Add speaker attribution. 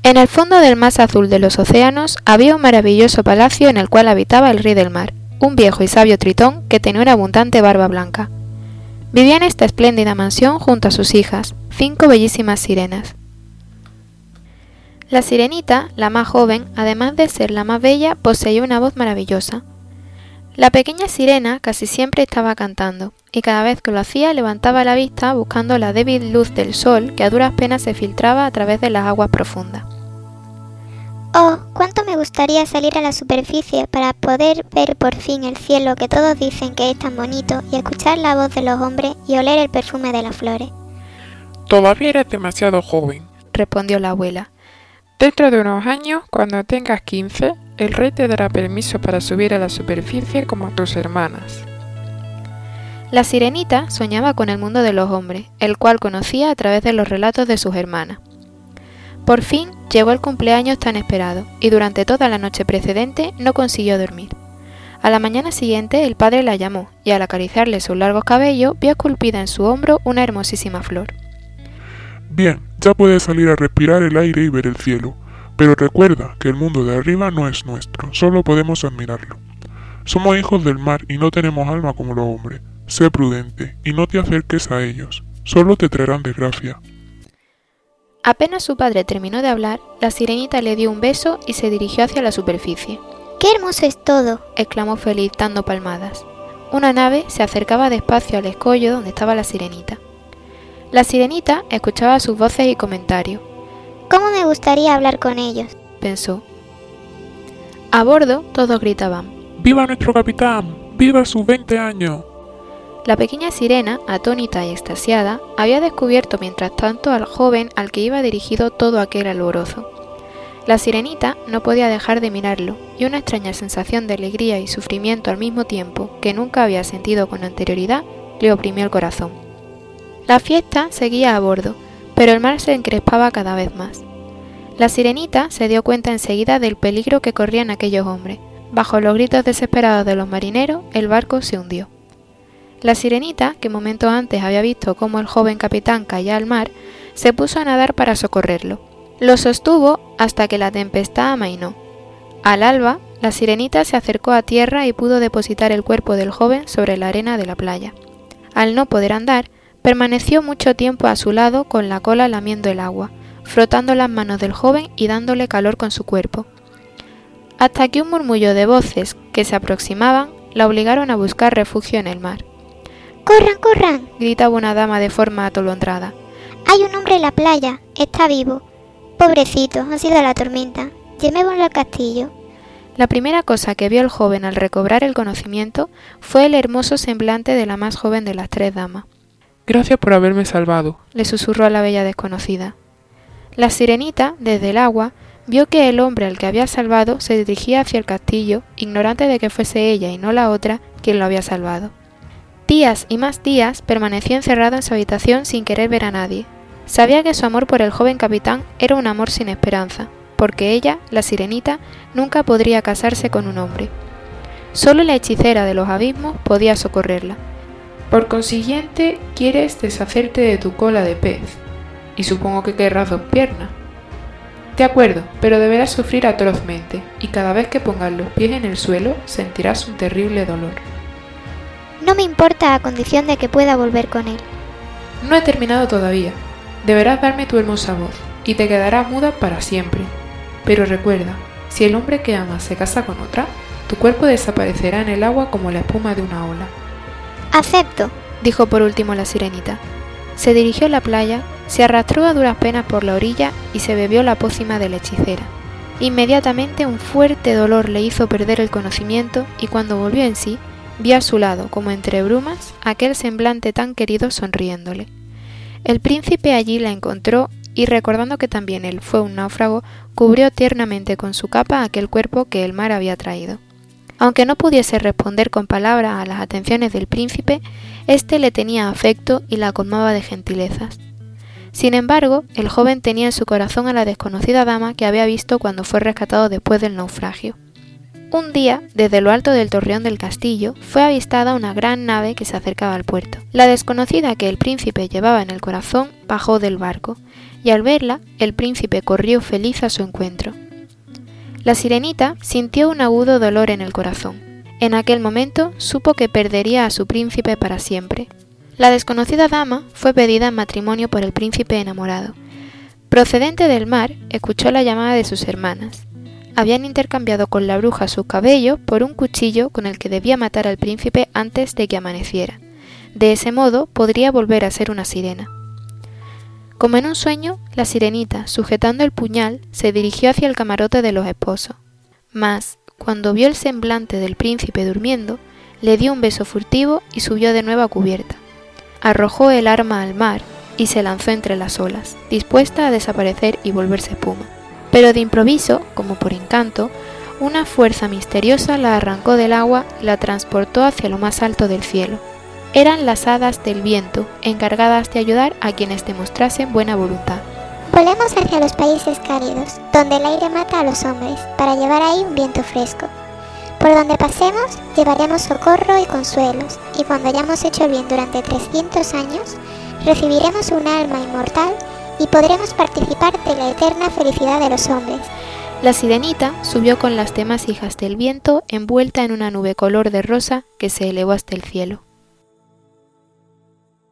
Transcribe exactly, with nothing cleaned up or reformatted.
Speaker 1: En el fondo del más azul de los océanos había un maravilloso palacio en el cual habitaba el rey del mar, un viejo y sabio tritón que tenía una abundante barba blanca. Vivía en esta espléndida mansión junto a sus hijas, cinco bellísimas sirenas. La sirenita, la más joven, además de ser la más bella, poseía una voz maravillosa. La pequeña sirena casi siempre estaba cantando, y cada vez que lo hacía levantaba la vista buscando la débil luz del sol que a duras penas se filtraba a través de las aguas profundas.
Speaker 2: Oh, cuánto me gustaría salir a la superficie para poder ver por fin el cielo que todos dicen que es tan bonito y escuchar la voz de los hombres y oler el perfume de las flores.
Speaker 3: Todavía eres demasiado joven,
Speaker 1: respondió la abuela.
Speaker 3: Dentro de unos años, cuando tengas quince, el rey te dará permiso para subir a la superficie como a tus hermanas.
Speaker 1: La sirenita soñaba con el mundo de los hombres, el cual conocía a través de los relatos de sus hermanas. Por fin llegó el cumpleaños tan esperado, y durante toda la noche precedente no consiguió dormir. A la mañana siguiente el padre la llamó, y al acariciarle sus largos cabellos vio esculpida en su hombro una hermosísima flor.
Speaker 4: Bien, ya puedes salir a respirar el aire y ver el cielo, pero recuerda que el mundo de arriba no es nuestro, solo podemos admirarlo. Somos hijos del mar y no tenemos alma como los hombres. Sé prudente y no te acerques a ellos, solo te traerán desgracia.
Speaker 1: Apenas su padre terminó de hablar, la sirenita le dio un beso y se dirigió hacia la superficie.
Speaker 2: ¡Qué hermoso es todo!,
Speaker 1: exclamó feliz dando palmadas. Una nave se acercaba despacio al escollo donde estaba la sirenita. La sirenita escuchaba sus voces y comentarios.
Speaker 2: «¿Cómo me gustaría hablar con ellos?»,
Speaker 1: pensó. A bordo todos gritaban:
Speaker 4: ¡Viva nuestro capitán! ¡Viva sus veinte años!
Speaker 1: La pequeña sirena, atónita y extasiada, había descubierto mientras tanto al joven al que iba dirigido todo aquel alborozo. La sirenita no podía dejar de mirarlo, y una extraña sensación de alegría y sufrimiento al mismo tiempo, que nunca había sentido con anterioridad, le oprimió el corazón. La fiesta seguía a bordo, pero el mar se encrespaba cada vez más. La sirenita se dio cuenta enseguida del peligro que corrían aquellos hombres. Bajo los gritos desesperados de los marineros, el barco se hundió. La sirenita, que momentos antes había visto cómo el joven capitán caía al mar, se puso a nadar para socorrerlo. Lo sostuvo hasta que la tempestad amainó. Al alba, la sirenita se acercó a tierra y pudo depositar el cuerpo del joven sobre la arena de la playa. Al no poder andar, permaneció mucho tiempo a su lado con la cola lamiendo el agua, frotando las manos del joven y dándole calor con su cuerpo. Hasta que un murmullo de voces que se aproximaban la obligaron a buscar refugio en el mar.
Speaker 2: ¡Corran, corran!,
Speaker 1: gritaba una dama de forma atolondrada.
Speaker 2: «Hay un hombre en la playa, está vivo. Pobrecito, ha sido la tormenta. Llevémoslo al castillo».
Speaker 1: La primera cosa que vio el joven al recobrar el conocimiento fue el hermoso semblante de la más joven de las tres damas.
Speaker 3: «Gracias por haberme salvado»,
Speaker 1: le susurró a la bella desconocida. La sirenita, desde el agua, vio que el hombre al que había salvado se dirigía hacia el castillo, ignorante de que fuese ella y no la otra quien lo había salvado. Días y más días permaneció encerrado en su habitación sin querer ver a nadie. Sabía que su amor por el joven capitán era un amor sin esperanza, porque ella, la sirenita, nunca podría casarse con un hombre. Solo la hechicera de los abismos podía socorrerla.
Speaker 3: «Por consiguiente, quieres deshacerte de tu cola de pez, y supongo que querrás dos piernas. De acuerdo, pero deberás sufrir atrozmente, y cada vez que pongas los pies en el suelo sentirás un terrible dolor».
Speaker 2: «No me importa a condición de que pueda volver con él».
Speaker 3: «No he terminado todavía. Deberás darme tu hermosa voz, y te quedarás muda para siempre. Pero recuerda, si el hombre que amas se casa con otra, tu cuerpo desaparecerá en el agua como la espuma de una ola».
Speaker 2: «Acepto»,
Speaker 1: dijo por último la sirenita. Se dirigió a la playa, se arrastró a duras penas por la orilla y se bebió la pócima de la hechicera. Inmediatamente un fuerte dolor le hizo perder el conocimiento y cuando volvió en sí, vio a su lado, como entre brumas, aquel semblante tan querido sonriéndole. El príncipe allí la encontró y, recordando que también él fue un náufrago, cubrió tiernamente con su capa aquel cuerpo que el mar había traído. Aunque no pudiese responder con palabras a las atenciones del príncipe, éste le tenía afecto y la colmaba de gentilezas. Sin embargo, el joven tenía en su corazón a la desconocida dama que había visto cuando fue rescatado después del naufragio. Un día, desde lo alto del torreón del castillo, fue avistada una gran nave que se acercaba al puerto. La desconocida que el príncipe llevaba en el corazón bajó del barco, y al verla, el príncipe corrió feliz a su encuentro. La sirenita sintió un agudo dolor en el corazón. En aquel momento supo que perdería a su príncipe para siempre. La desconocida dama fue pedida en matrimonio por el príncipe enamorado. Procedente del mar, escuchó la llamada de sus hermanas. Habían intercambiado con la bruja sus cabellos por un cuchillo con el que debía matar al príncipe antes de que amaneciera. De ese modo podría volver a ser una sirena. Como en un sueño, la sirenita, sujetando el puñal, se dirigió hacia el camarote de los esposos. Mas, cuando vio el semblante del príncipe durmiendo, le dio un beso furtivo y subió de nuevo a cubierta. Arrojó el arma al mar y se lanzó entre las olas, dispuesta a desaparecer y volverse espuma. Pero de improviso, como por encanto, una fuerza misteriosa la arrancó del agua y la transportó hacia lo más alto del cielo. Eran las hadas del viento, encargadas de ayudar a quienes demostrasen buena voluntad.
Speaker 2: Volemos hacia los países cálidos, donde el aire mata a los hombres, para llevar ahí un viento fresco. Por donde pasemos, llevaremos socorro y consuelos, y cuando hayamos hecho el bien durante trescientos años, recibiremos un alma inmortal y podremos participar de la eterna felicidad de los hombres.
Speaker 1: La sirenita subió con las demás hijas del viento envuelta en una nube color de rosa que se elevó hasta el cielo.